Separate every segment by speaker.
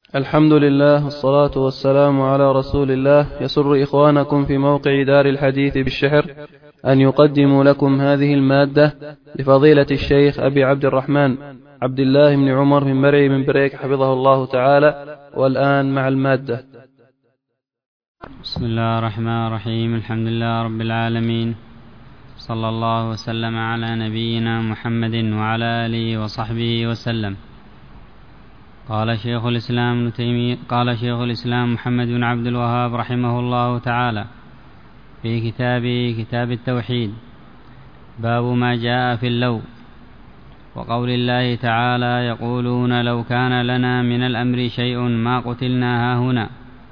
Speaker 1: الحمد لله والصلاة والسلام على رسول الله. يسر إخوانكم في موقع دار الحديث بالشحر أن يقدموا لكم هذه المادة لفضيلة الشيخ أبي عبد الرحمن عبد الله بن عمر من مرعي من بريك حفظه الله تعالى. والآن مع المادة.
Speaker 2: بسم الله الرحمن الرحيم. الحمد لله رب العالمين، صلى الله وسلم على نبينا محمد وعلى آله وصحبه وسلم. قال شيخ الإسلام محمد بن عبد الوهاب رحمه الله تعالى في كتاب التوحيد: باب ما جاء في اللو، وقول الله تعالى: يقولون لو كان لنا من الأمر شيء ما قتلنا هاهنا،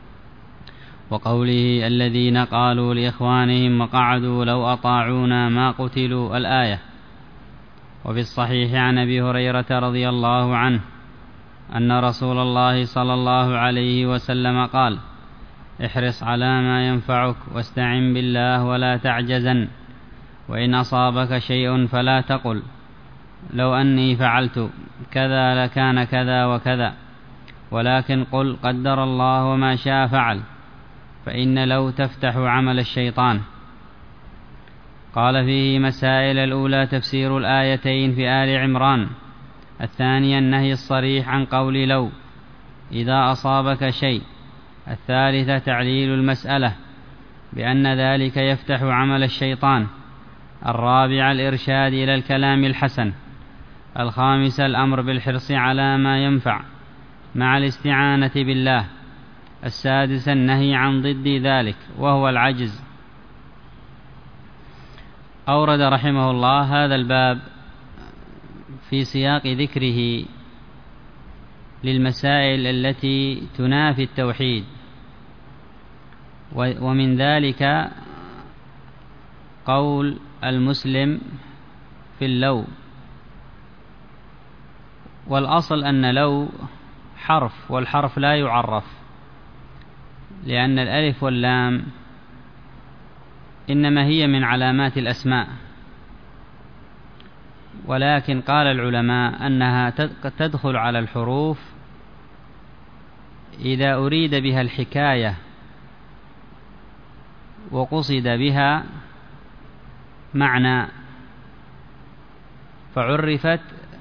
Speaker 2: وقوله: الذين قالوا لإخوانهم وقعدوا لو أطاعونا ما قتلوا، الآية. وفي الصحيح عن أبي هريرة رضي الله عنه أن رسول الله صلى الله عليه وسلم قال: احرص على ما ينفعك واستعن بالله ولا تعجزن، وإن أصابك شيء فلا تقل لو أني فعلت كذا لكان كذا وكذا، ولكن قل قدر الله وما شاء فعل، فإن لو تفتح عمل الشيطان. قال فيه مسائل: الأولى تفسير الآيتين في آل عمران، الثانية النهي الصريح عن قول لو إذا أصابك شيء، الثالثة تعليل المسألة بأن ذلك يفتح عمل الشيطان، الرابعة الإرشاد إلى الكلام الحسن، الخامسة الأمر بالحرص على ما ينفع مع الاستعانة بالله، السادسة النهي عن ضد ذلك وهو العجز. أورد رحمه الله هذا الباب في سياق ذكره للمسائل التي تنافي التوحيد، ومن ذلك قول المسلم في اللو. والأصل أن لو حرف، والحرف لا يعرف، لأن الألف واللام إنما هي من علامات الأسماء، ولكن قال العلماء أنها تدخل على الحروف إذا أريد بها الحكاية وقصد بها معنى، فعرفت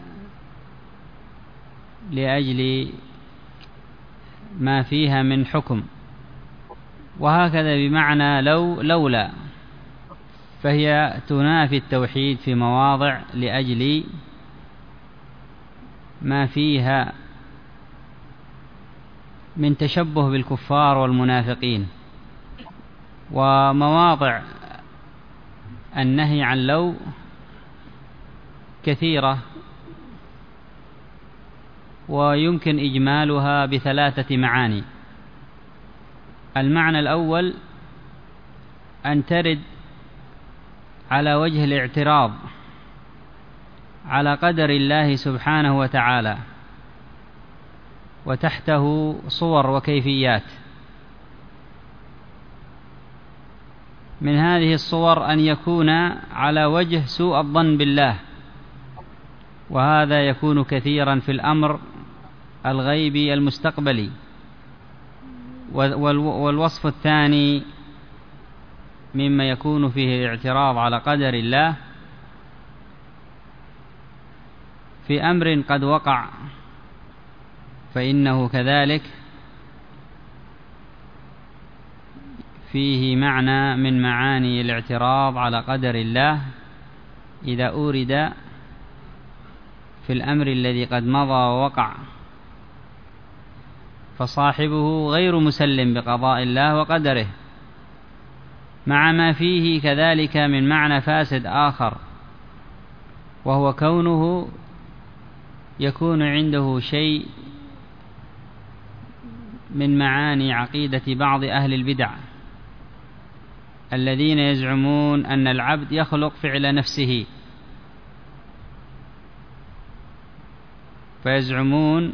Speaker 2: لأجل ما فيها من حكم، وهكذا بمعنى لولا، فهي تنافي التوحيد في مواضع لأجل ما فيها من تشبه بالكفار والمنافقين. ومواضع النهي عن لو كثيرة، ويمكن إجمالها بثلاثة معاني. المعنى الأول أن ترد على وجه الاعتراض على قدر الله سبحانه وتعالى، وتحته صور وكيفيات. من هذه الصور أن يكون على وجه سوء الظن بالله، وهذا يكون كثيرا في الأمر الغيبي المستقبلي. والوصف الثاني مما يكون فيه الاعتراض على قدر الله في أمر قد وقع، فإنه كذلك فيه معنى من معاني الاعتراض على قدر الله إذا أورد في الأمر الذي قد مضى ووقع، فصاحبه غير مسلم بقضاء الله وقدره، مع ما فيه كذلك من معنى فاسد آخر، وهو كونه يكون عنده شيء من معاني عقيدة بعض أهل البدع الذين يزعمون أن العبد يخلق فعل نفسه، فيزعمون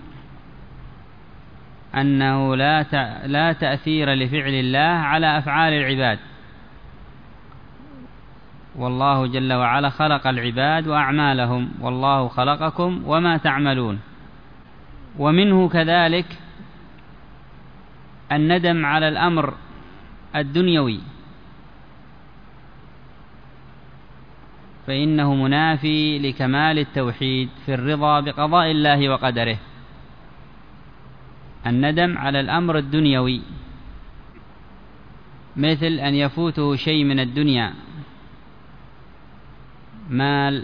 Speaker 2: أنه لا تأثير لفعل الله على أفعال العباد، والله جل وعلا خلق العباد وأعمالهم، والله خلقكم وما تعملون. ومنه كذلك الندم على الأمر الدنيوي فإنه منافي لكمال التوحيد في الرضا بقضاء الله وقدره. الندم على الأمر الدنيوي مثل أن يفوته شيء من الدنيا، مال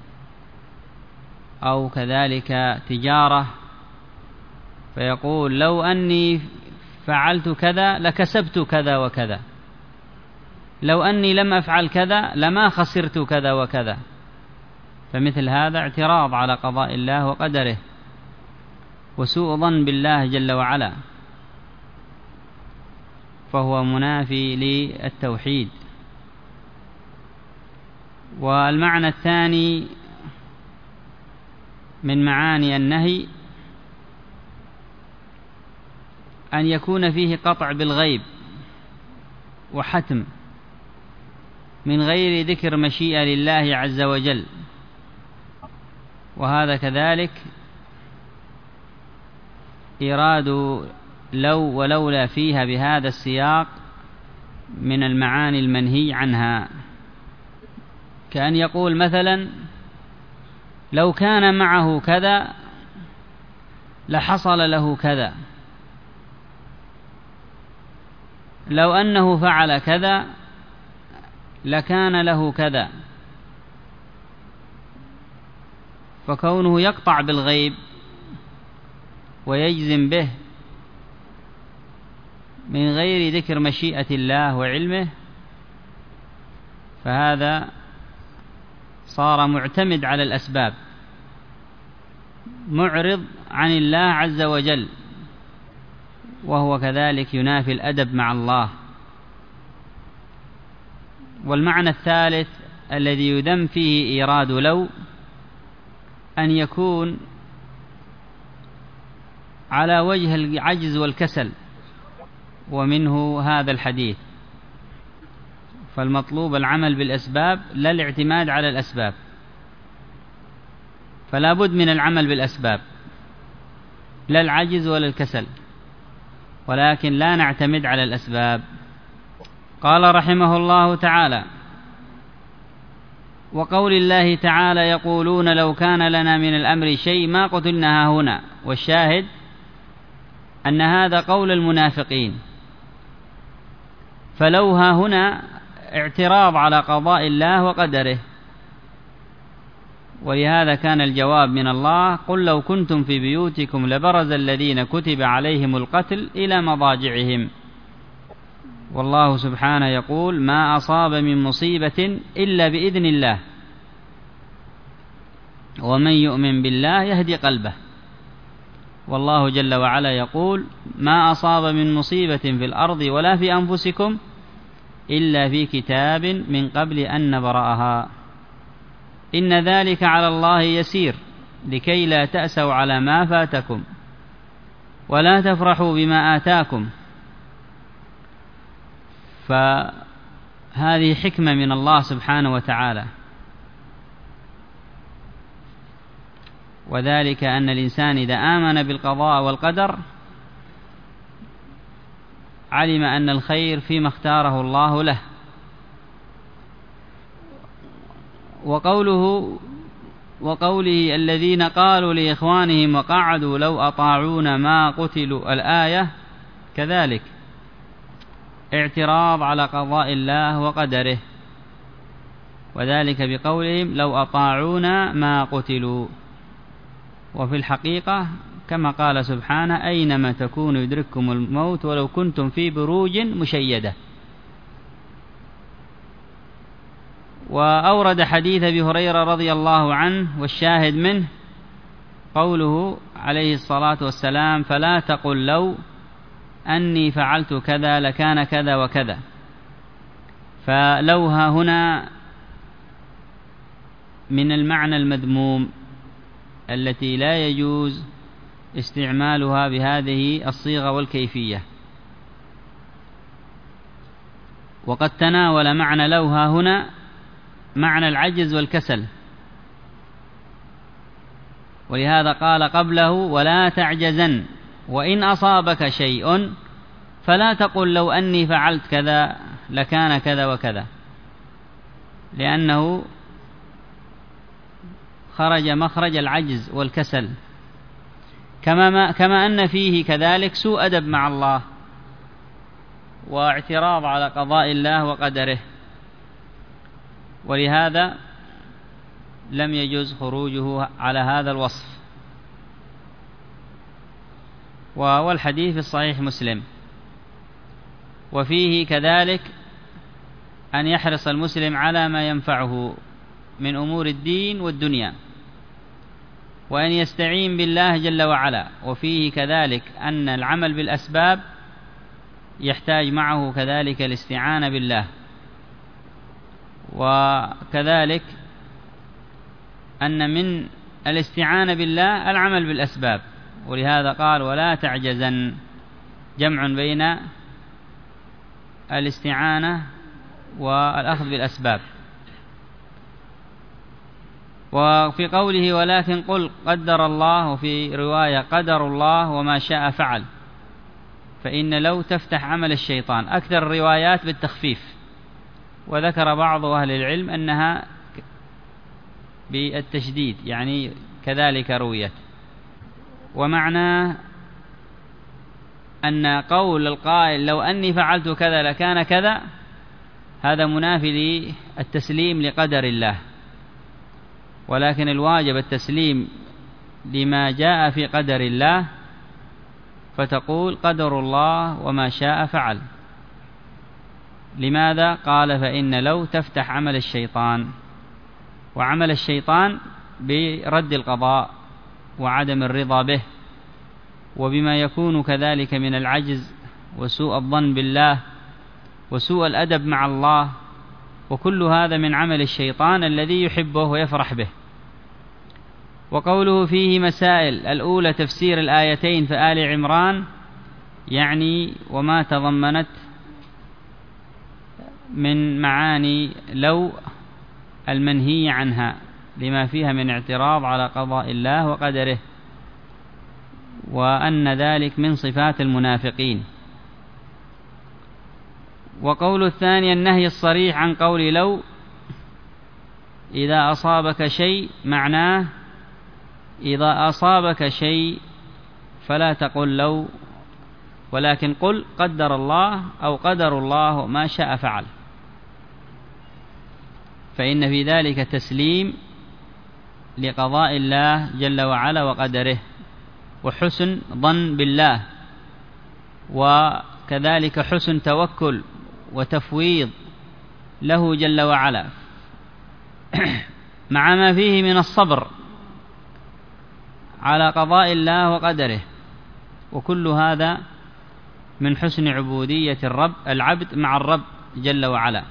Speaker 2: أو كذلك تجارة، فيقول لو أني فعلت كذا لكسبت كذا وكذا، لو أني لم أفعل كذا لما خسرت كذا وكذا. فمثل هذا اعتراض على قضاء الله وقدره وسوء ظن بالله جل وعلا، فهو منافي للتوحيد. والمعنى الثاني من معاني النهي أن يكون فيه قطع بالغيب وحتم من غير ذكر مشيئة لله عز وجل، وهذا كذلك إيراد لو ولولا فيها بهذا السياق من المعاني المنهي عنها، كأن يقول مثلا لو كان معه كذا لحصل له كذا، لو أنه فعل كذا لكان له كذا. فكونه يقطع بالغيب ويجزم به من غير ذكر مشيئة الله وعلمه، فهذا صار معتمد على الأسباب، معرض عن الله عز وجل، وهو كذلك ينافي الأدب مع الله. والمعنى الثالث الذي يذم فيه إيراد لو أن يكون على وجه العجز والكسل، ومنه هذا الحديث. فالمطلوب العمل بالأسباب لا الاعتماد على الأسباب، فلا بد من العمل بالأسباب، لا العجز ولا الكسل، ولكن لا نعتمد على الأسباب. قال رحمه الله تعالى: وقول الله تعالى: يقولون لو كان لنا من الأمر شيء ما قتلنا هنا. والشاهد أن هذا قول المنافقين، فلو ها هنا اعتراض على قضاء الله وقدره، ولهذا كان الجواب من الله: قل لو كنتم في بيوتكم لبرز الذين كتب عليهم القتل إلى مضاجعهم. والله سبحانه يقول: ما أصاب من مصيبة إلا بإذن الله، ومن يؤمن بالله يهدي قلبه. والله جل وعلا يقول: ما أصاب من مصيبة في الأرض ولا في أنفسكم إلا في كتاب من قبل أن نبرأها، إن ذلك على الله يسير، لكي لا تأسوا على ما فاتكم ولا تفرحوا بما آتاكم. فهذه حكمة من الله سبحانه وتعالى، وذلك أن الإنسان إذا آمن بالقضاء والقدر علم أن الخير فيما اختاره الله له. وقوله الذين قالوا لإخوانهم وقعدوا لو أطاعونا ما قتلوا، الآية كذلك اعتراض على قضاء الله وقدره، وذلك بقولهم لو أطاعونا ما قتلوا. وفي الحقيقة كما قال سبحانه: أينما تكونوا يدرككم الموت ولو كنتم في بروج مشيدة. وأورد حديث أبي هريرة رضي الله عنه، والشاهد منه قوله عليه الصلاة والسلام: فلا تقل لو أني فعلت كذا لكان كذا وكذا. فلوها هنا من المعنى المذموم التي لا يجوز استعمالها بهذه الصيغة والكيفية. وقد تناول معنى لوها هنا معنى العجز والكسل، ولهذا قال قبله: ولا تعجزن وإن أصابك شيء فلا تقل لو أني فعلت كذا لكان كذا وكذا، لأنه خرج مخرج العجز والكسل، كما أن فيه كذلك سوء أدب مع الله واعتراض على قضاء الله وقدره، ولهذا لم يجوز خروجه على هذا الوصف. والحديث في الصحيح مسلم، وفيه كذلك أن يحرص المسلم على ما ينفعه من أمور الدين والدنيا، وأن يستعين بالله جل وعلا، وفيه كذلك أن العمل بالأسباب يحتاج معه كذلك الاستعانة بالله، وكذلك أن من الاستعانة بالله العمل بالأسباب، ولهذا قال ولا تعجزن، جمع بين الاستعانة والأخذ بالأسباب. وفي قوله ولكن قل قدر الله، وفي رواية قدر الله وما شاء فعل، فإن لو تفتح عمل الشيطان. أكثر الروايات بالتخفيف، وذكر بعض أهل العلم أنها بالتشديد، يعني كذلك رويت. ومعناه أن قول القائل لو أني فعلت كذا لكان كذا، هذا منافي للتسليم لقدر الله، ولكن الواجب التسليم لما جاء في قدر الله، فتقول قدر الله وما شاء فعل. لماذا؟ قال فإن لو تفتح عمل الشيطان، وعمل الشيطان برد القضاء وعدم الرضا به، وبما يكون كذلك من العجز وسوء الظن بالله وسوء الأدب مع الله، وكل هذا من عمل الشيطان الذي يحبه ويفرح به. وقوله فيه مسائل، الأولى تفسير الآيتين في آل عمران، يعني وما تضمنت من معاني لو المنهي عنها لما فيها من اعتراض على قضاء الله وقدره، وأن ذلك من صفات المنافقين. وقول الثاني النهي الصريح عن قول لو إذا أصابك شيء، معناه إذا أصابك شيء فلا تقل لو، ولكن قل قدر الله أو قدر الله ما شاء فعل، فإن في ذلك تسليم لقضاء الله جل وعلا وقدره، وحسن ظن بالله، وكذلك حسن توكل وتفويض له جل وعلا، مع ما فيه من الصبر على قضاء الله وقدره، وكل هذا من حسن عبودية العبد مع الرب جل وعلا.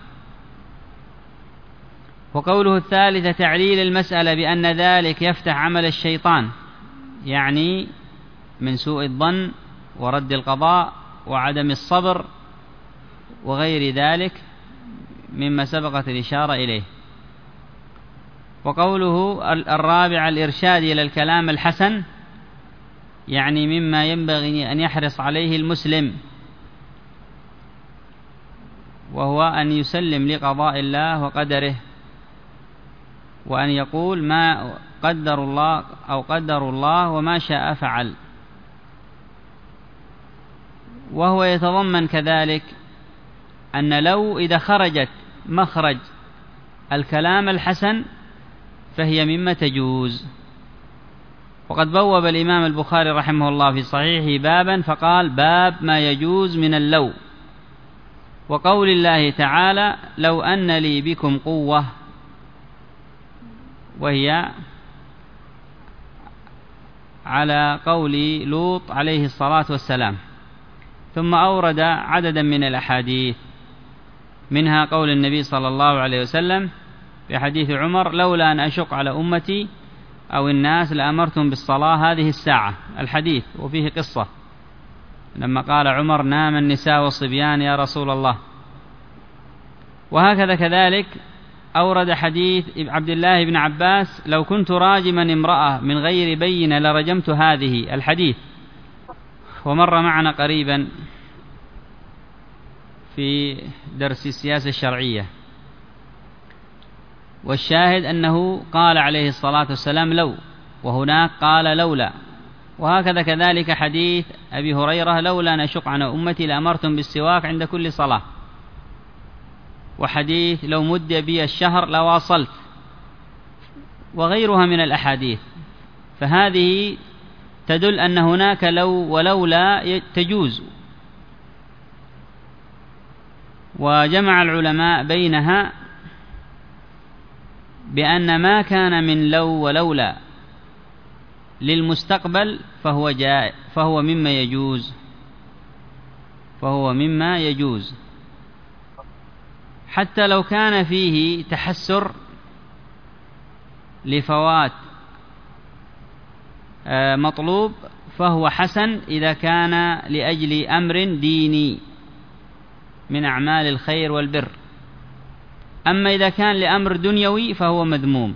Speaker 2: وقوله الثالثة تعليل المسألة بأن ذلك يفتح عمل الشيطان، يعني من سوء الظن ورد القضاء وعدم الصبر وغير ذلك مما سبقت الإشارة إليه. وقوله الرابع الإرشاد إلى الكلام الحسن، يعني مما ينبغي أن يحرص عليه المسلم، وهو أن يسلم لقضاء الله وقدره، وأن يقول ما قدر الله أو قدر الله وما شاء فعل. وهو يتضمن كذلك أن لو إذا خرجت مخرج الكلام الحسن فهي مما تجوز. وقد بوب الإمام البخاري رحمه الله في صحيحه بابا فقال باب ما يجوز من اللو، وقول الله تعالى لو أن لي بكم قوة، وهي على قول لوط عليه الصلاة والسلام. ثم أورد عددا من الأحاديث، منها قول النبي صلى الله عليه وسلم في حديث عمر لولا أن أشق على أمتي أو الناس لأمرتم بالصلاة هذه الساعة، الحديث وفيه قصة لما قال عمر نام النساء والصبيان يا رسول الله. وهكذا كذلك أورد حديث عبد الله بن عباس لو كنت راجما امرأة من غير بينة لرجمت هذه، الحديث. ومر معنا قريبا في درس السياسة الشرعية. والشاهد أنه قال عليه الصلاة والسلام لو، وهناك قال لولا. وهكذا كذلك حديث أبي هريرة لولا نشق عن أمتي لأمرتم بالسواك عند كل صلاة. وحديث لو مد بي الشهر لواصلت، وغيرها من الأحاديث. فهذه تدل أن هناك لو ولولا تجوز. وجمع العلماء بينها بأن ما كان من لو ولولا للمستقبل فهو مما يجوز حتى لو كان فيه تحسر لفوات مطلوب، فهو حسن إذا كان لأجل أمر ديني من أعمال الخير والبر. أما إذا كان لأمر دنيوي فهو مذموم.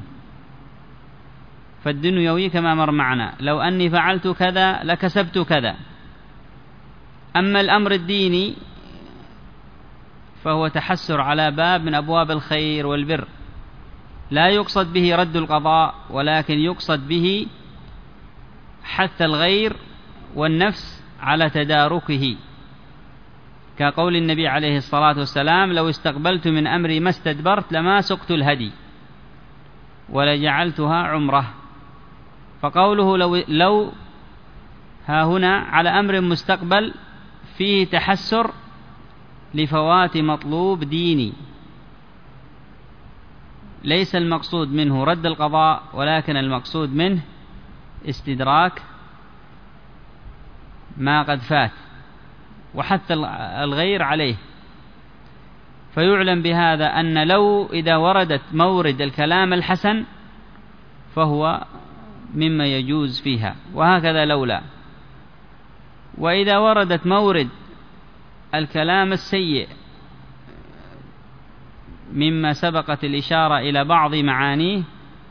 Speaker 2: فالدنيوي كما مر معنا لو أني فعلت كذا لكسبت كذا. أما الأمر الديني فهو تحسر على باب من أبواب الخير والبر، لا يقصد به رد القضاء، ولكن يقصد به حث الغير والنفس على تداركه، كقول النبي عليه الصلاة والسلام لو استقبلت من أمري ما استدبرت لما سقت الهدي ولجعلتها عمره. فقوله لو ها هنا على أمر مستقبل فيه تحسر لفوات مطلوب ديني، ليس المقصود منه رد القضاء، ولكن المقصود منه استدراك ما قد فات وحث الغير عليه. فيعلم بهذا أن لو إذا وردت مورد الكلام الحسن فهو مما يجوز فيها، وهكذا لولا. وإذا وردت مورد الكلام السيء مما سبقت الإشارة إلى بعض معانيه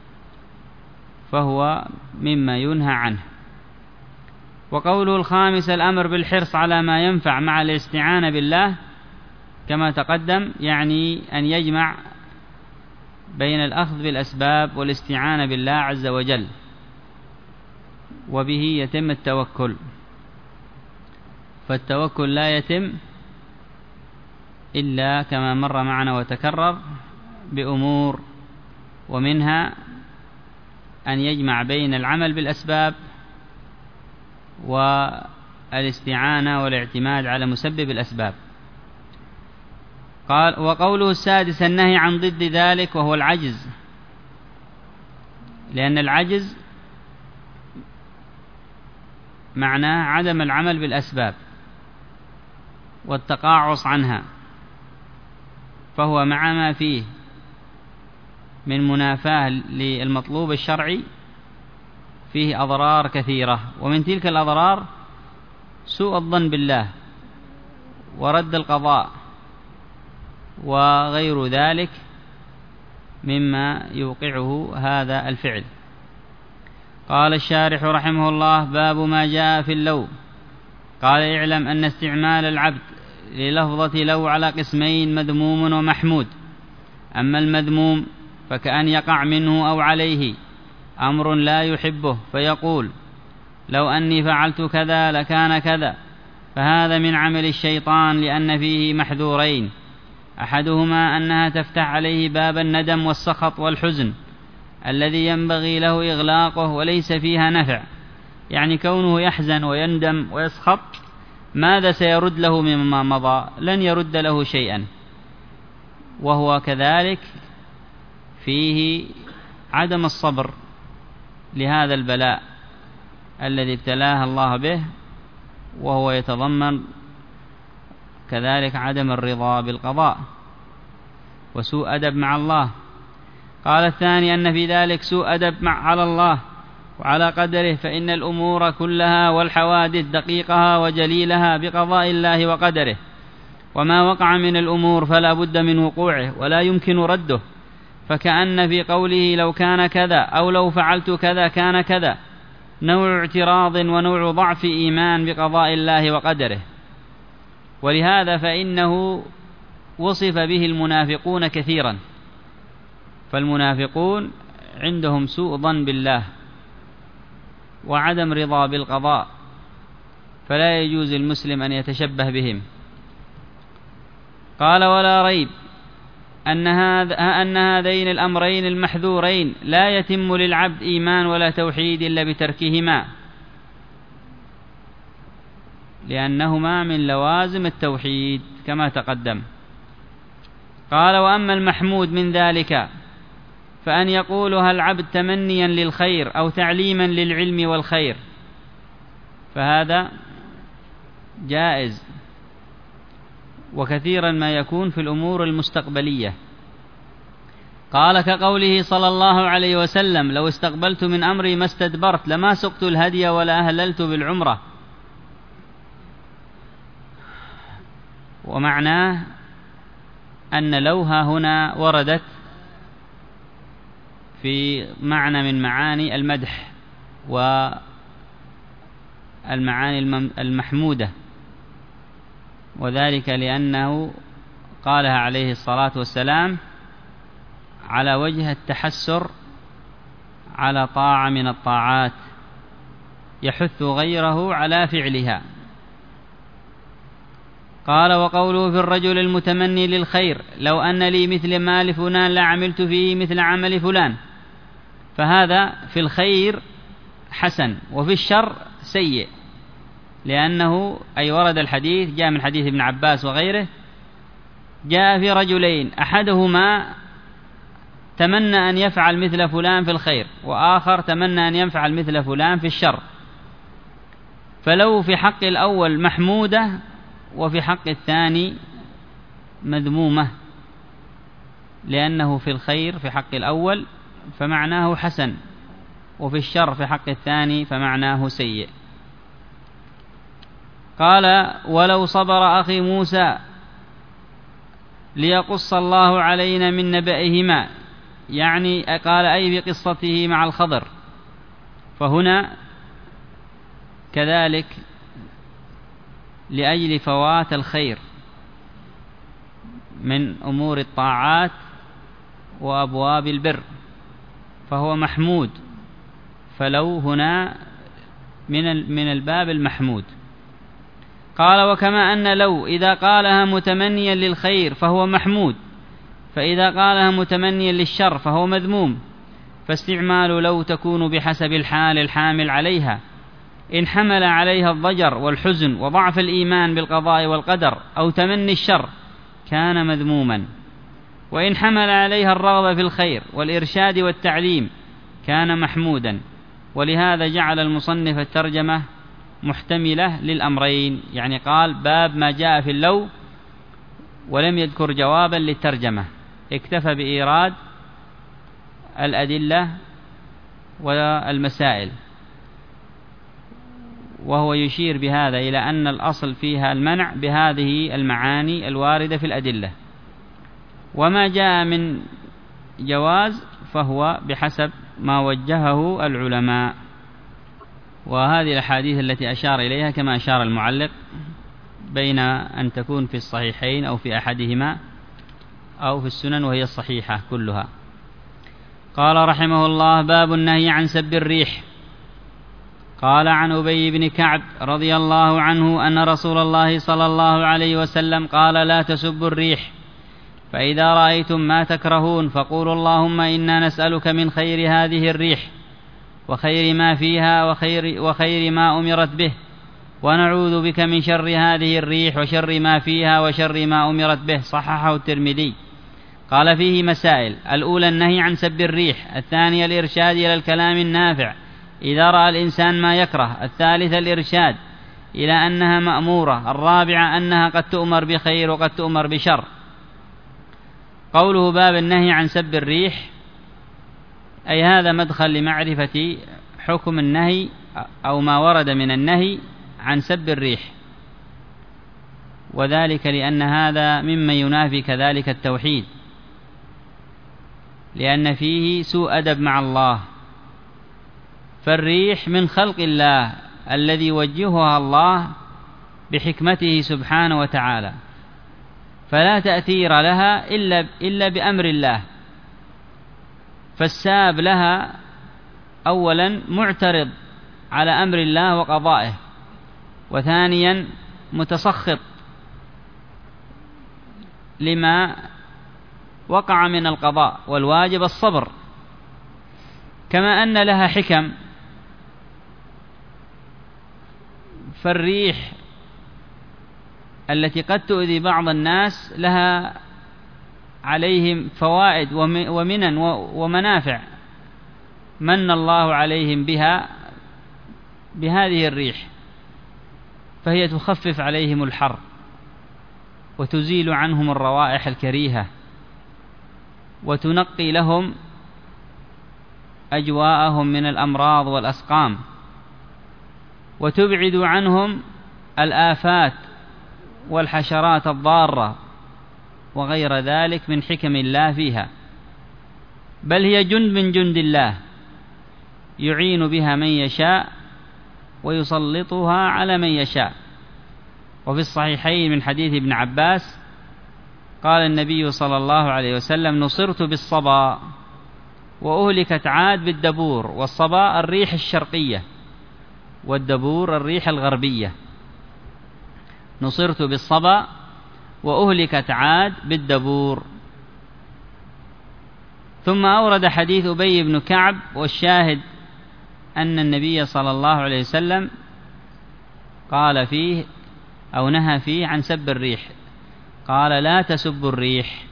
Speaker 2: فهو مما ينهى عنه. وقوله الخامس الأمر بالحرص على ما ينفع مع الاستعانة بالله كما تقدم، يعني أن يجمع بين الأخذ بالأسباب والاستعانة بالله عز وجل، وبه يتم التوكل. فالتوكل لا يتم إلا كما مر معنا وتكرر بأمور، ومنها أن يجمع بين العمل بالأسباب والاستعانة والاعتماد على مسبب الأسباب. قال وقوله السادس النهي عن ضد ذلك وهو العجز، لأن العجز معناه عدم العمل بالأسباب والتقاعس عنها، فهو مع ما فيه من منافاة للمطلوب الشرعي فيه أضرار كثيرة، ومن تلك الأضرار سوء الظن بالله ورد القضاء وغير ذلك مما يوقعه هذا الفعل. قال الشارح رحمه الله باب ما جاء في اللو. قال اعلم أن استعمال العبد للفظة لو على قسمين مذموم ومحمود. أما المذموم فكأن يقع منه أو عليه أمر لا يحبه فيقول لو أني فعلت كذا لكان كذا، فهذا من عمل الشيطان لأن فيه محذورين، أحدهما أنها تفتح عليه باب الندم والسخط والحزن الذي ينبغي له إغلاقه وليس فيها نفع، يعني كونه يحزن ويندم ويسخط ماذا سيرد له مما مضى؟ لن يرد له شيئا. وهو كذلك فيه عدم الصبر لهذا البلاء الذي ابتلاه الله به، وهو يتضمن كذلك عدم الرضا بالقضاء وسوء أدب مع الله. قال الثاني أن في ذلك سوء أدب على الله وعلى قدره، فإن الأمور كلها والحوادث دقيقها وجليلها بقضاء الله وقدره، وما وقع من الأمور فلا بد من وقوعه ولا يمكن رده، فكأن في قوله لو كان كذا أو لو فعلت كذا كان كذا نوع اعتراض ونوع ضعف إيمان بقضاء الله وقدره. ولهذا فإنه وصف به المنافقون كثيرا، فالمنافقون عندهم سوء ظن بالله وعدم رضا بالقضاء، فلا يجوز المسلم أن يتشبه بهم. قال: ولا ريب أن هذين الأمرين المحذورين لا يتم للعبد إيمان ولا توحيد إلا بتركهما، لأنهما من لوازم التوحيد كما تقدم. قال: وأما المحمود من ذلك فأن يقولها العبد تمنيا للخير أو تعليما للعلم والخير، فهذا جائز، وكثيرا ما يكون في الأمور المستقبلية. قال: كقوله صلى الله عليه وسلم: لو استقبلت من أمري ما استدبرت لما سقت الهدي ولا أهللت بالعمرة. ومعناه أن لوها هنا وردت في معنى من معاني المدح والمعاني المحمودة، وذلك لأنه قالها عليه الصلاة والسلام على وجه التحسر على طاعة من الطاعات يحث غيره على فعلها. قال: وقوله في الرجل المتمني للخير: لو أن لي مثل ما لفلان لعملت فيه مثل عمل فلان، فهذا في الخير حسن وفي الشر سيء، لأنه أي ورد الحديث جاء من حديث ابن عباس وغيره، جاء في رجلين أحدهما تمنى أن يفعل مثل فلان في الخير، وآخر تمنى أن يفعل مثل فلان في الشر، فلو في حق الأول محمودة وفي حق الثاني مذمومة، لأنه في الخير في حق الأول فمعناه حسن، وفي الشر في حق الثاني فمعناه سيء. قال: ولو صبر أخي موسى ليقص الله علينا من نبأهما، يعني قال أي بقصته مع الخضر، فهنا كذلك لأجل فوات الخير من أمور الطاعات وأبواب البر، فهو محمود، فلو هنا من الباب المحمود. قال: وكما أن لو إذا قالها متمنيا للخير فهو محمود، فإذا قالها متمنيا للشر فهو مذموم، فاستعمال لو تكون بحسب الحال الحامل عليها، إن حمل عليها الضجر والحزن وضعف الإيمان بالقضاء والقدر أو تمني الشر كان مذموما، وإن حمل عليها الرغبة في الخير والإرشاد والتعليم كان محمودا. ولهذا جعل المصنف الترجمة محتملة للأمرين، يعني قال باب ما جاء في اللو ولم يذكر جوابا للترجمة، اكتفى بإيراد الأدلة والمسائل، وهو يشير بهذا إلى أن الأصل فيها المنع بهذه المعاني الواردة في الأدلة، وما جاء من جواز فهو بحسب ما وجهه العلماء. وهذه الأحاديث التي أشار إليها كما أشار المعلق بين أن تكون في الصحيحين أو في أحدهما أو في السنن، وهي الصحيحة كلها. قال رحمه الله: باب النهي عن سب الريح. قال: عن أبي بن كعب رضي الله عنه أن رسول الله صلى الله عليه وسلم قال: لا تسبوا الريح، فإذا رأيتم ما تكرهون فقولوا اللهم إنا نسألك من خير هذه الريح وخير ما فيها وخير ما أمرت به، ونعوذ بك من شر هذه الريح وشر ما فيها وشر ما أمرت به. صححه الترمذي. قال: فيه مسائل: الأولى النهي عن سب الريح، الثانية الإرشاد إلى الكلام النافع إذا رأى الإنسان ما يكره، الثالثة الإرشاد إلى أنها مأمورة، الرابعة أنها قد تؤمر بخير وقد تؤمر بشر. قوله باب النهي عن سب الريح، أي هذا مدخل لمعرفة حكم النهي أو ما ورد من النهي عن سب الريح، وذلك لأن هذا مما ينافي كذلك التوحيد، لأن فيه سوء أدب مع الله. فالريح من خلق الله الذي يوجهها الله بحكمته سبحانه وتعالى، فلا تأثير لها إلا بأمر الله. فالساب لها أولا معترض على أمر الله وقضائه، وثانيا متسخط لما وقع من القضاء، والواجب الصبر. كما أن لها حكم، فالريح التي قد تؤذي بعض الناس لها عليهم فوائد ومنن ومنافع من الله عليهم بها بهذه الريح، فهي تخفف عليهم الحر وتزيل عنهم الروائح الكريهة وتنقي لهم أجواءهم من الأمراض والأسقام وتبعد عنهم الآفات والحشرات الضارة وغير ذلك من حكم الله فيها. بل هي جند من جند الله يعين بها من يشاء ويسلطها على من يشاء. وفي الصحيحين من حديث ابن عباس قال النبي صلى الله عليه وسلم: نصرت بالصبا وأهلكت عاد بالدبور. والصبا الريح الشرقية والدبور الريح الغربية. نصرت بالصبا وأهلكت عاد بالدبور. ثم أورد حديث أبي بن كعب، والشاهد أن النبي صلى الله عليه وسلم قال فيه أو نهى فيه عن سب الريح، قال: لا تسبوا الريح،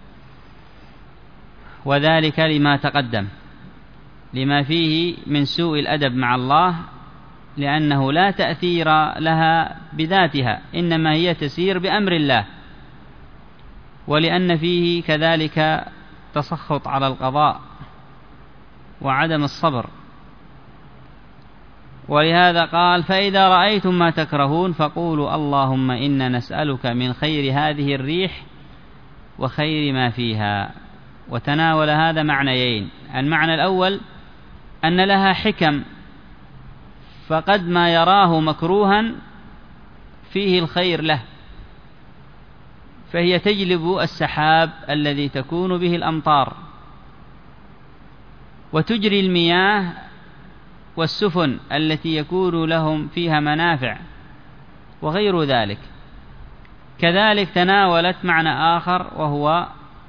Speaker 2: وذلك لما تقدم، لما فيه من سوء الأدب مع الله، لأنه لا تأثير لها بذاتها، إنما هي تسير بأمر الله، ولأن فيه كذلك تسخط على القضاء وعدم الصبر. ولهذا قال: فإذا رأيتم ما تكرهون فقولوا اللهم إنا نسألك من خير هذه الريح وخير ما فيها. وتناول هذا معنيين: المعنى الأول أن لها حكم، فقد ما يراه مكروها فيه الخير له، فهي تجلب السحاب الذي تكون به الأمطار، وتجري المياه والسفن التي يكون لهم فيها منافع وغير ذلك. كذلك تناولت معنى آخر، وهو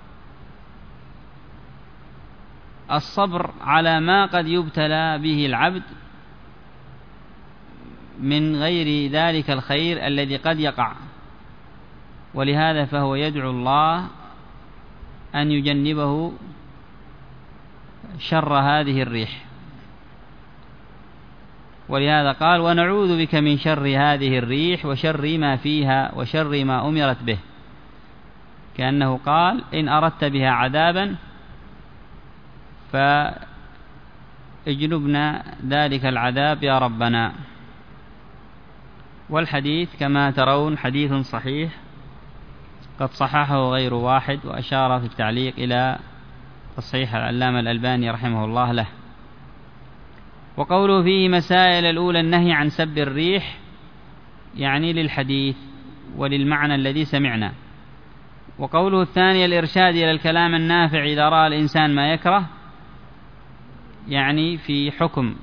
Speaker 2: الصبر على ما قد يبتلى به العبد من غير ذلك الخير الذي قد يقع. ولهذا فهو يدعو الله أن يجنبه شر هذه الريح. ولهذا قال: ونعوذ بك من شر هذه الريح وشر ما فيها وشر ما أمرت به، كأنه قال: إن أردت بها عذابا فاجنبنا ذلك العذاب يا ربنا. والحديث كما ترون حديث صحيح، قد صححه غير واحد، وأشار في التعليق إلى تصحيح العلامة الألباني رحمه الله له. وقوله فيه مسائل: الأولى النهي عن سب الريح، يعني للحديث وللمعنى الذي سمعنا. وقوله الثانية الإرشاد إلى الكلام النافع إذا رأى الإنسان ما يكره، يعني في حكم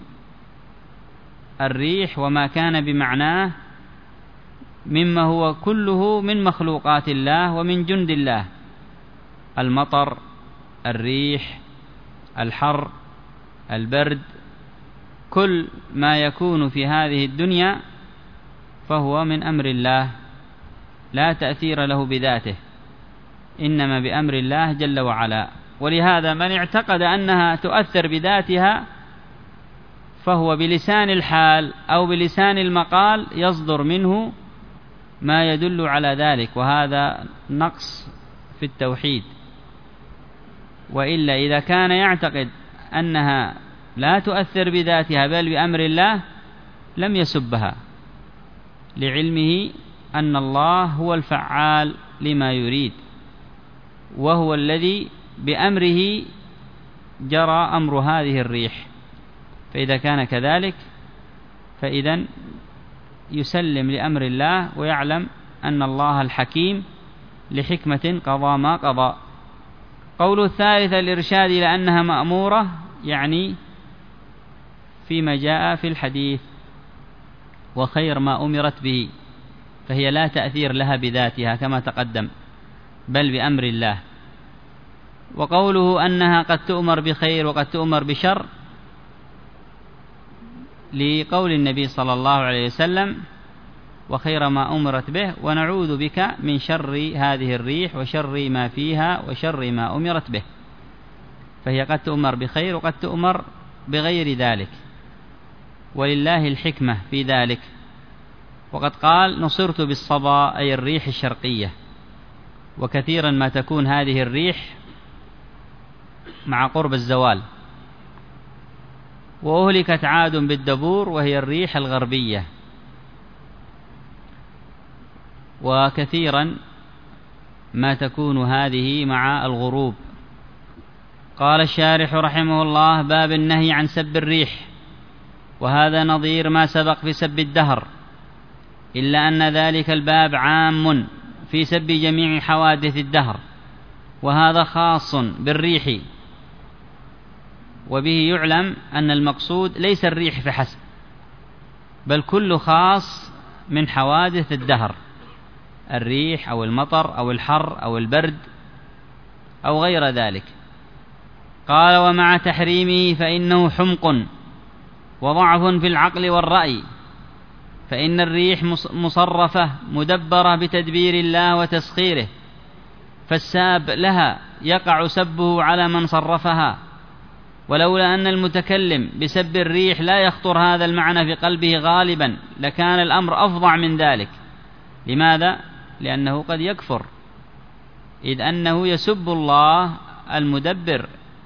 Speaker 2: الريح وما كان بمعناه مما هو كله من مخلوقات الله ومن جند الله: المطر، الريح، الحر، البرد، كل ما يكون في هذه الدنيا فهو من أمر الله، لا تأثير له بذاته، إنما بأمر الله جل وعلا. ولهذا من اعتقد أنها تؤثر بذاتها فهو بلسان الحال أو بلسان المقال يصدر منه ما يدل على ذلك، وهذا نقص في التوحيد. وإلا إذا كان يعتقد أنها لا تؤثر بذاتها بل بأمر الله لم يسبها، لعلمه أن الله هو الفعال لما يريد، وهو الذي بأمره جرى أمر هذه الريح. فإذا كان كذلك فإذن يسلم لأمر الله، ويعلم أن الله الحكيم لحكمة قضى ما قضى. قول الثالث الإرشاد إلى أنها مأمورة، يعني فيما جاء في الحديث وخير ما أمرت به، فهي لا تأثير لها بذاتها كما تقدم، بل بأمر الله. وقوله أنها قد تؤمر بخير وقد تؤمر بشر، لقول النبي صلى الله عليه وسلم وخير ما أمرت به ونعوذ بك من شر هذه الريح وشر ما فيها وشر ما أمرت به، فهي قد تؤمر بخير وقد تؤمر بغير ذلك، ولله الحكمة في ذلك. وقد قال نصرت بالصبا، أي الريح الشرقية، وكثيرا ما تكون هذه الريح مع قرب الزوال. وأهلكت عاد بالدبور، وهي الريح الغربية. وكثيرا ما تكون هذه مع الغروب. قال الشارح رحمه الله: باب النهي عن سب الريح، وهذا نظير ما سبق في سب الدهر، إلا أن ذلك الباب عام في سب جميع حوادث الدهر، وهذا خاص بالريح. وبه يعلم أن المقصود ليس الريح فحسب، بل كل خاص من حوادث الدهر، الريح أو المطر أو الحر أو البرد أو غير ذلك. قال: ومع تحريمه فإنه حمق وضعف في العقل والرأي، فإن الريح مصرفة مدبرة بتدبير الله وتسخيره، فالساب لها يقع سبه على من صرفها. ولولا أن المتكلم بسب الريح لا يخطر هذا المعنى في قلبه غالبا لكان الأمر أفظع من ذلك. لماذا؟ لأنه قد يكفر، إذ أنه يسب الله المدبر.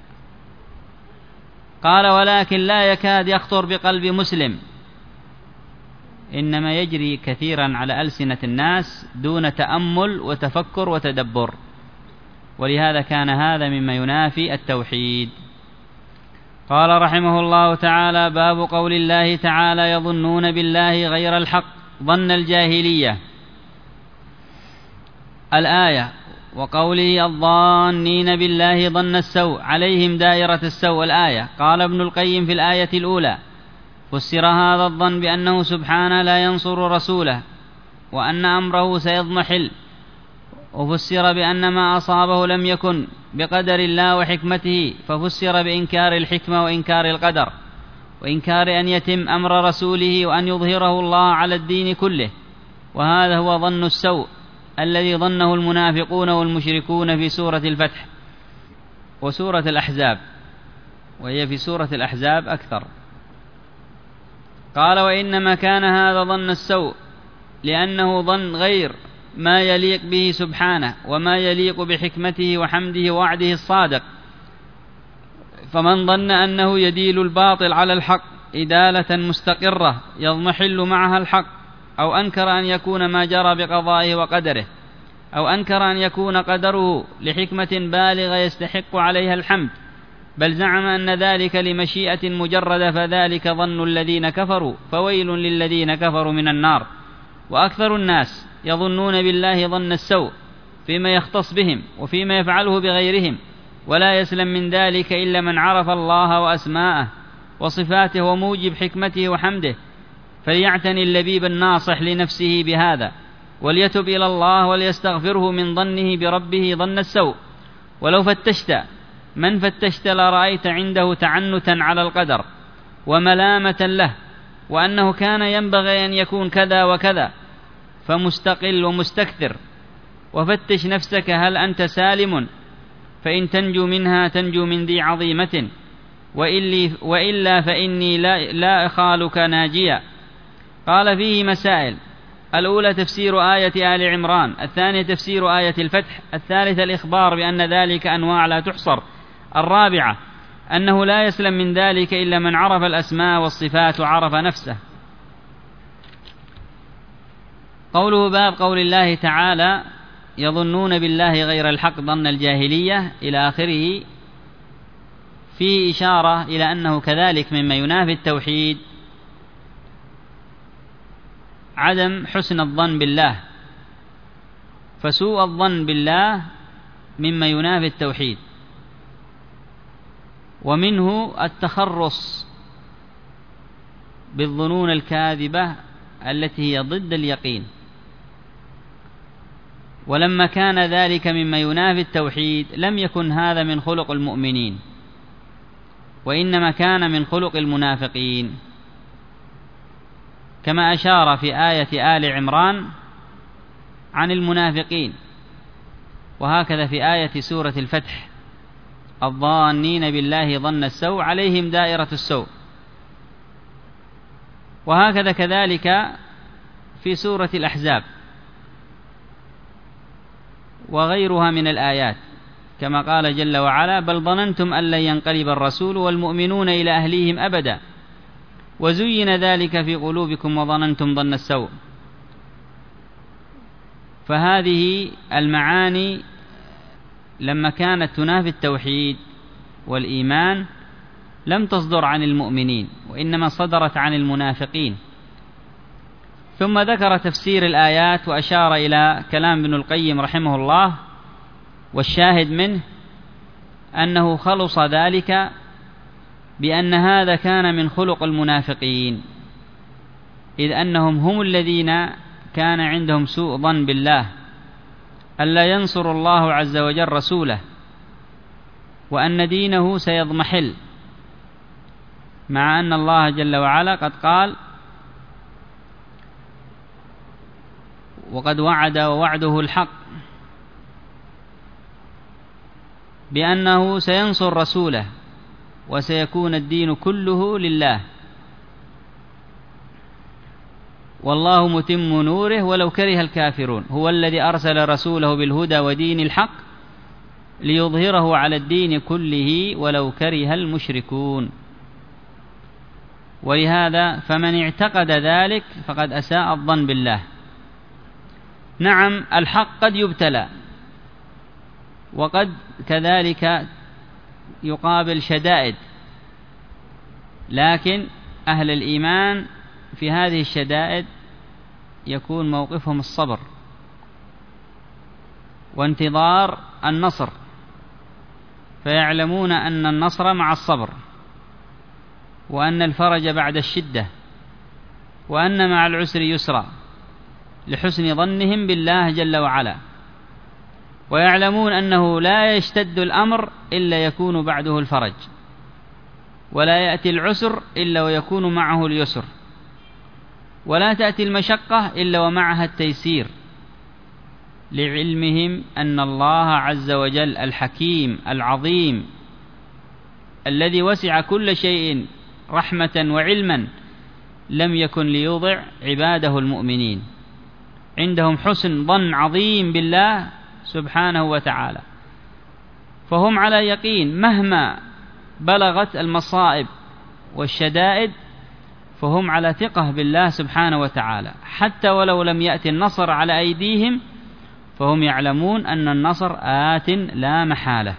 Speaker 2: قال: ولكن لا يكاد يخطر بقلب مسلم، إنما يجري كثيرا على ألسنة الناس دون تأمل وتفكر وتدبر، ولهذا كان هذا مما ينافي التوحيد. قال رحمه الله تعالى: باب قول الله تعالى: يظنون بالله غير الحق ظن الجاهلية، الآية. وقوله: الظانين بالله ظن السوء عليهم دائرة السوء، الآية. قال ابن القيم في الآية الأولى: فسر هذا الظن بأنه سبحانه لا ينصر رسوله، وأن أمره سيضمحل. وفسر بأن ما أصابه لم يكن بقدر الله وحكمته، ففسر بإنكار الحكمة وإنكار القدر، وإنكار أن يتم أمر رسوله وأن يظهره الله على الدين كله. وهذا هو ظن السوء الذي ظنه المنافقون والمشركون في سورة الفتح وسورة الأحزاب، وهي في سورة الأحزاب أكثر. قال: وإنما كان هذا ظن السوء لأنه ظن غير ما يليق به سبحانه وما يليق بحكمته وحمده ووعده الصادق. فمن ظن أنه يديل الباطل على الحق إدالة مستقرة يضمحل معها الحق، أو أنكر أن يكون ما جرى بقضائه وقدره، أو أنكر أن يكون قدره لحكمة بالغة يستحق عليها الحمد، بل زعم أن ذلك لمشيئة مجردة، فذلك ظن الذين كفروا، فويل للذين كفروا من النار. وأكثر الناس يظنون بالله ظن السوء فيما يختص بهم وفيما يفعله بغيرهم، ولا يسلم من ذلك إلا من عرف الله وأسماءه وصفاته وموجب حكمته وحمده. فليعتني اللبيب الناصح لنفسه بهذا، وليتب إلى الله وليستغفره من ظنه بربه ظن السوء. ولو فتشت من فتشت لرأيت عنده تعنتا على القدر وملامة له، وأنه كان ينبغي أن يكون كذا وكذا، فمستقل ومستكثر. وفتش نفسك هل أنت سالم، فإن تنجو منها تنجو من ذي عظيمة، وإلا فإني لا أخالك ناجيا. قال: فيه مسائل: الأولى تفسير آية آل عمران، الثانية تفسير آية الفتح، الثالثة الإخبار بأن ذلك أنواع لا تحصر، الرابعة أنه لا يسلم من ذلك إلا من عرف الأسماء والصفات وعرف نفسه. قوله: باب قول الله تعالى: يظنون بالله غير الحق ظن الجاهلية، إلى آخره، فيه إشارة إلى أنه كذلك مما ينافي التوحيد عدم حسن الظن بالله، فسوء الظن بالله مما ينافي التوحيد، ومنه التخرص بالظنون الكاذبة التي هي ضد اليقين. ولما كان ذلك مما ينافي التوحيد لم يكن هذا من خلق المؤمنين، وإنما كان من خلق المنافقين، كما أشار في آية آل عمران عن المنافقين، وهكذا في آية سورة الفتح: الظانين بالله ظن السوء عليهم دائرة السوء. وهكذا كذلك في سورة الأحزاب وغيرها من الآيات، كما قال جل وعلا: بل ظننتم أن لن ينقلب الرسول والمؤمنون إلى أهليهم أبدا وزين ذلك في قلوبكم وظننتم ظن السوء. فهذه المعاني لما كانت تنافي التوحيد والإيمان لم تصدر عن المؤمنين، وإنما صدرت عن المنافقين. ثم ذكر تفسير الآيات وأشار إلى كلام ابن القيم رحمه الله، والشاهد منه أنه خلص ذلك بأن هذا كان من خلق المنافقين، إذ أنهم هم الذين كان عندهم سوء ظن بالله ألا ينصر الله عز وجل رسوله، وأن دينه سيضمحل، مع أن الله جل وعلا قد قال: وقد وعد ووعده الحق، بأنه سينصر رسوله وسيكون الدين كله لله، والله متم نوره ولو كره الكافرون، هو الذي أرسل رسوله بالهدى ودين الحق ليظهره على الدين كله ولو كره المشركون. ولهذا فمن اعتقد ذلك فقد أساء الظن بالله. نعم، الحق قد يبتلى، وقد كذلك يقابل شدائد، لكن أهل الإيمان في هذه الشدائد يكون موقفهم الصبر وانتظار النصر، فيعلمون أن النصر مع الصبر، وأن الفرج بعد الشدة، وأن مع العسر يسرا، لحسن ظنهم بالله جل وعلا. ويعلمون أنه لا يشتد الأمر إلا يكون بعده الفرج، ولا يأتي العسر إلا ويكون معه اليسر، ولا تأتي المشقة إلا ومعها التيسير، لعلمهم أن الله عز وجل الحكيم العظيم الذي وسع كل شيء رحمة وعلما لم يكن ليوضع عباده المؤمنين. عندهم حسن ظن عظيم بالله سبحانه وتعالى، فهم على يقين مهما بلغت المصائب والشدائد، فهم على ثقة بالله سبحانه وتعالى، حتى ولو لم يأتي النصر على أيديهم فهم يعلمون أن النصر آت لا محالة.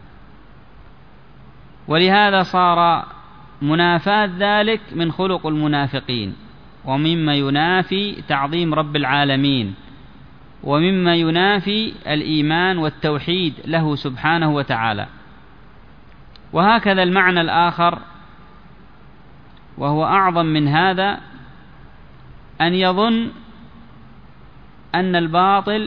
Speaker 2: ولهذا صار منافاة ذلك من خلق المنافقين، ومما ينافي تعظيم رب العالمين، ومما ينافي الإيمان والتوحيد له سبحانه وتعالى. وهكذا المعنى الآخر وهو أعظم من هذا، أن يظن أن الباطل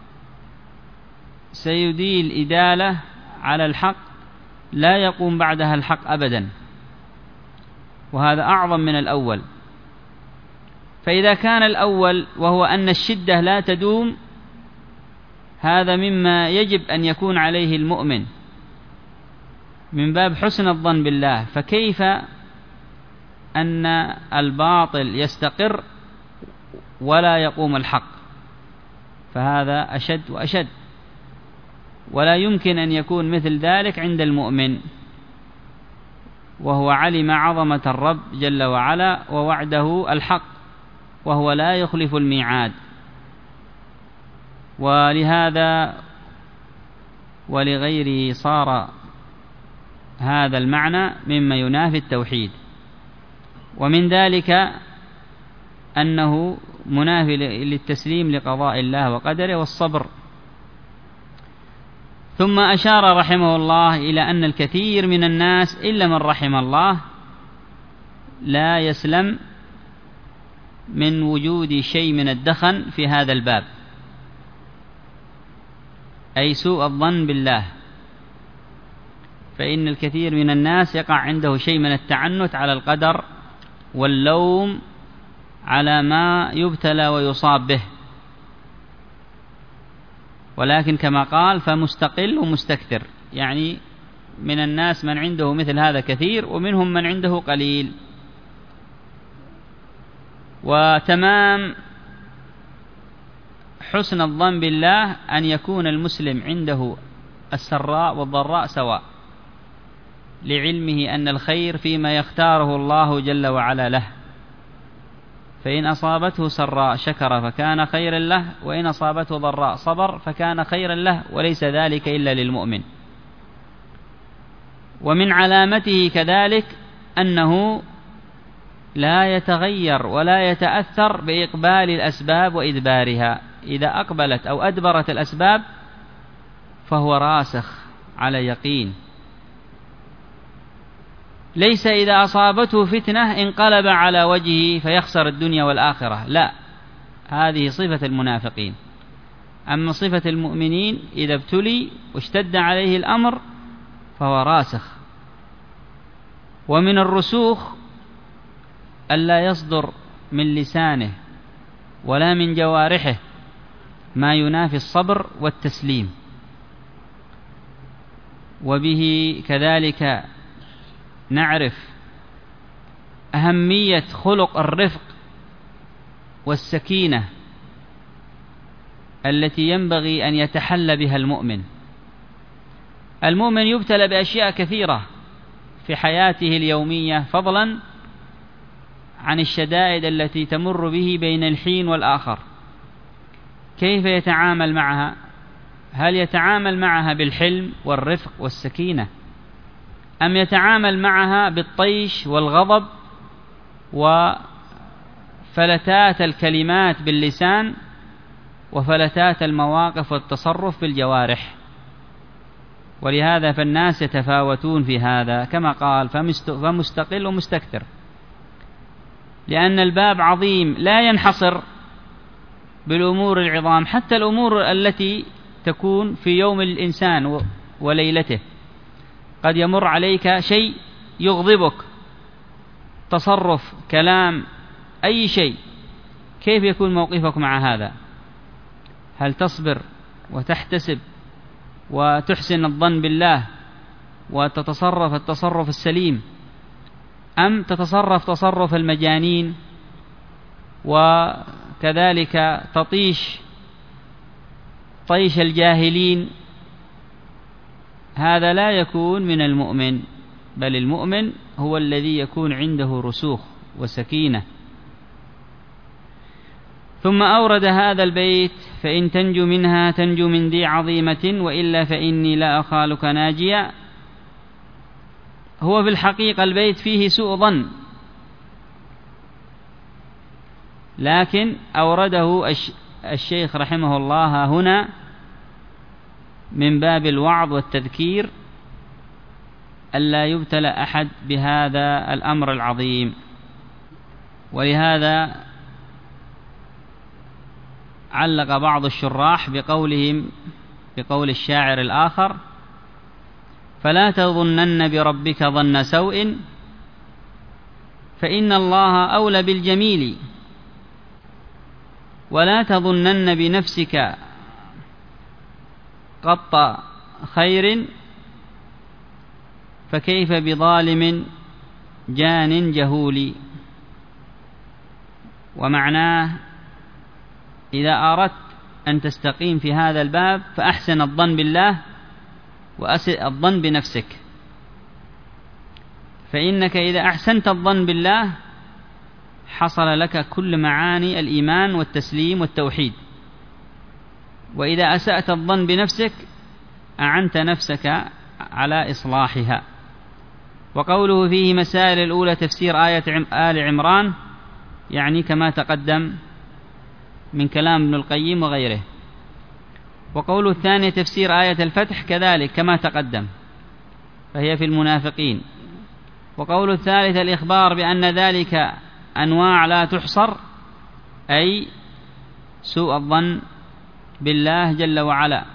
Speaker 2: سيديل إدالة على الحق لا يقوم بعدها الحق أبدا، وهذا أعظم من الأول. فإذا كان الأول وهو أن الشدة لا تدوم، هذا مما يجب أن يكون عليه المؤمن من باب حسن الظن بالله، فكيف أن الباطل يستقر ولا يقوم الحق؟ فهذا أشد وأشد، ولا يمكن أن يكون مثل ذلك عند المؤمن، وهو علم عظمة الرب جل وعلا ووعده الحق، وهو لا يخلف الميعاد. ولهذا ولغيره صار هذا المعنى مما ينافي التوحيد. ومن ذلك أنه منافي للتسليم لقضاء الله وقدره والصبر ثم أشار رحمه الله إلى أن الكثير من الناس إلا من رحم الله لا يسلم من وجود شيء من الدخن في هذا الباب، أي سوء الظن بالله، فإن الكثير من الناس يقع عنده شيء من التعنت على القدر واللوم على ما يبتلى ويصاب به، ولكن كما قال فمستقل ومستكثر، يعني من الناس من عنده مثل هذا كثير ومنهم من عنده قليل. وتمام حسن الظن بالله أن يكون المسلم عنده السراء والضراء سواء، لعلمه أن الخير فيما يختاره الله جل وعلا له، فإن أصابته سراء شكر فكان خيرا له، وإن أصابته ضراء صبر فكان خيرا له، وليس ذلك إلا للمؤمن. ومن علامته كذلك أنه لا يتغير ولا يتأثر بإقبال الأسباب وإدبارها، إذا أقبلت أو أدبرت الأسباب فهو راسخ على يقين، ليس إذا أصابته فتنة انقلب على وجهه فيخسر الدنيا والآخرة، لا، هذه صفة المنافقين. أما صفة المؤمنين إذا ابتلي واشتد عليه الأمر فهو راسخ. ومن الرسوخ ألا يصدر من لسانه ولا من جوارحه ما ينافي الصبر والتسليم. وبه كذلك نعرف أهمية خلق الرفق والسكينة التي ينبغي أن يتحلى بها المؤمن. المؤمن يبتلى بأشياء كثيرة في حياته اليومية، فضلا عن الشدائد التي تمر به بين الحين والآخر. كيف يتعامل معها؟ هل يتعامل معها بالحلم والرفق والسكينة، أم يتعامل معها بالطيش والغضب وفلتات الكلمات باللسان وفلتات المواقف والتصرف بالجوارح؟ ولهذا فالناس يتفاوتون في هذا كما قال فمستقل ومستكثر، لأن الباب عظيم لا ينحصر بالأمور العظام، حتى الأمور التي تكون في يوم الإنسان وليلته، قد يمر عليك شيء يغضبك، تصرف، كلام، أي شيء، كيف يكون موقفك مع هذا؟ هل تصبر وتحتسب وتحسن الظن بالله وتتصرف التصرف السليم، أم تتصرف تصرف المجانين وكذلك تطيش طيش الجاهلين؟ هذا لا يكون من المؤمن، بل المؤمن هو الذي يكون عنده رسوخ وسكينة. ثم أورد هذا البيت: فإن تنجو منها تنجو من ذي عظيمة، وإلا فإني لا أخالك ناجيا. هو في الحقيقة البيت فيه سوء ظن، لكن أورده الشيخ رحمه الله هنا من باب الوعظ والتذكير ألا يبتلى أحد بهذا الأمر العظيم. ولهذا علق بعض الشراح بقول الشاعر الآخر: فلا تظنن بربك ظن سوء فإن الله أولى بالجميل، ولا تظنن بنفسك قط خير فكيف بظالم جان جهول. ومعناه إذا أردت أن تستقيم في هذا الباب فأحسن الظن بالله وأسئ الظن بنفسك، فإنك إذا أحسنت الظن بالله حصل لك كل معاني الإيمان والتسليم والتوحيد، وإذا أسأت الظن بنفسك أعنت نفسك على إصلاحها. وقوله فيه مسائل الأولى تفسير آية آل عمران، يعني كما تقدم من كلام ابن القيم وغيره. وقول الثاني تفسير آية الفتح كذلك كما تقدم، فهي في المنافقين. وقول الثالث الإخبار بأن ذلك أنواع لا تحصر، أي سوء الظن بالله جل وعلا.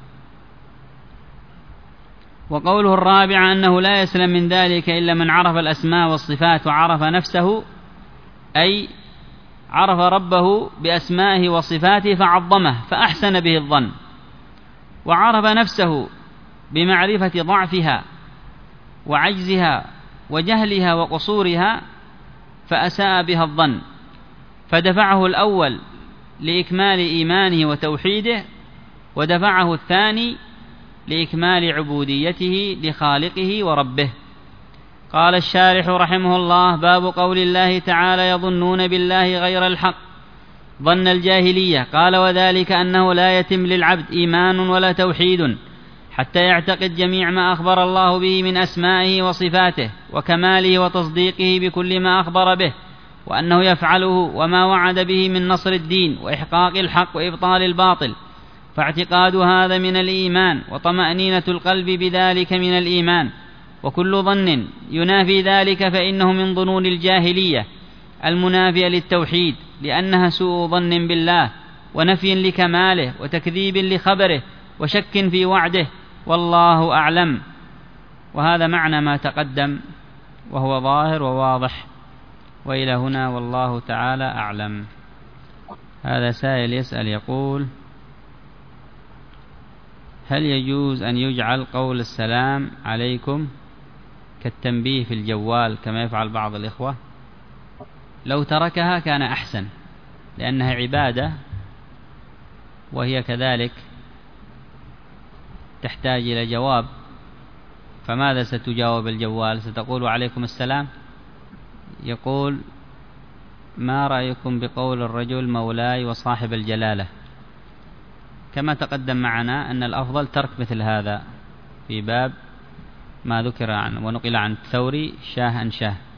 Speaker 2: وقوله الرابع أنه لا يسلم من ذلك إلا من عرف الأسماء والصفات وعرف نفسه، أي عرف ربه بأسمائه وصفاته فعظمه فأحسن به الظن، وعرف نفسه بمعرفة ضعفها وعجزها وجهلها وقصورها فأساء بها الظن، فدفعه الأول لإكمال إيمانه وتوحيده، ودفعه الثاني لإكمال عبوديته لخالقه وربه. قال الشارح رحمه الله: باب قول الله تعالى: يظنون بالله غير الحق ظن الجاهلية. قال: وذلك أنه لا يتم للعبد إيمان ولا توحيد حتى يعتقد جميع ما أخبر الله به من أسمائه وصفاته وكماله وتصديقه بكل ما أخبر به، وأنه يفعله وما وعد به من نصر الدين وإحقاق الحق وإبطال الباطل، فاعتقاد هذا من الإيمان، وطمأنينة القلب بذلك من الإيمان. وكل ظن ينافي ذلك فإنه من ظنون الجاهلية المنافية للتوحيد، لأنها سوء ظن بالله ونفي لكماله وتكذيب لخبره وشك في وعده، والله أعلم. وهذا معنى ما تقدم وهو ظاهر وواضح. وإلى هنا والله تعالى أعلم. هذا سائل يسأل يقول: هل يجوز أن يجعل قول السلام عليكم كالتنبيه في الجوال كما يفعل بعض الإخوة؟ لو تركها كان أحسن، لأنها عبادة وهي كذلك تحتاج إلى جواب. فماذا ستجاوب الجوال؟ ستقول عليكم السلام. يقول: ما رأيكم بقول الرجل مولاي وصاحب الجلالة؟ كما تقدم معنا أن الأفضل ترك مثل هذا في باب ما ذكر عنه ونقل عن الثوري شاه أن شاه.